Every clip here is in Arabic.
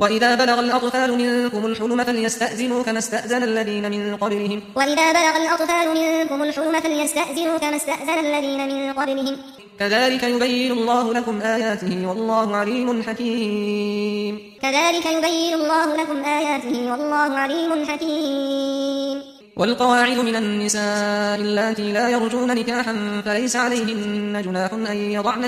وإذا بلغ الأطفال منكم الحلم فليستأذنوا كما استأذن الذين من قبلهم كذلك يبين الله لكم آياته والله عليم حكيم والقواعد من النساء اللاتي لا يرجون نكاحا فليس عليهن جناح أن يضعن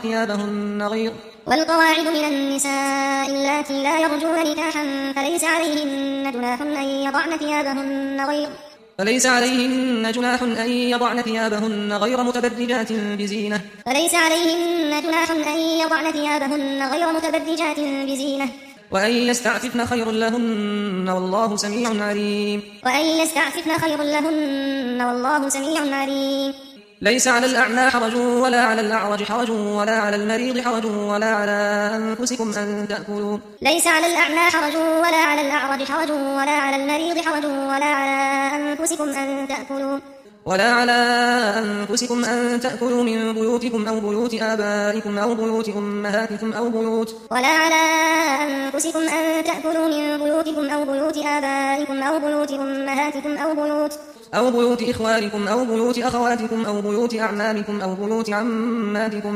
ثيابهن غير متبرجات بزينة وأن يستعففن خير لهن والله سميع عليم ليس على الأعمى حرج ولا على الأعرج حرج ولا على المريض حرج ولا على أنفسكم أن تأكلوا من بيوتكم أو بيوت آبائكم أو بيوت أمهاتكم أو بيوت إخوانكم أو بيوت أخواتكم أو بيوت أعمامكم أو بيوت عماتكم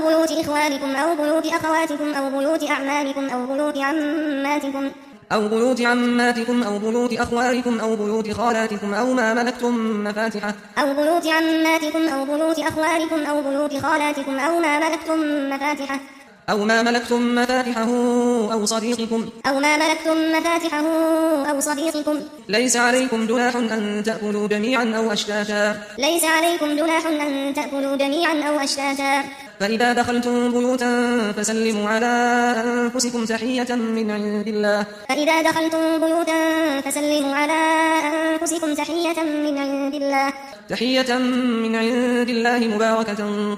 أو بيوت أخوالكم أو بيوت خالاتكم أو ما ملكتم مفاتحه أو صديقكم ليس عليكم جناح أن تأكلوا جميعا أو أشتاتا فإذا دخلتم بيوتا فسلموا على أنفسكم تحية من عند الله مباركة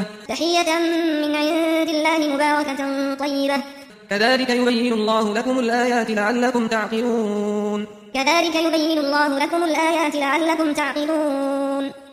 طيبة كذلك يبين الله لكم الآيات لعلكم تعقلون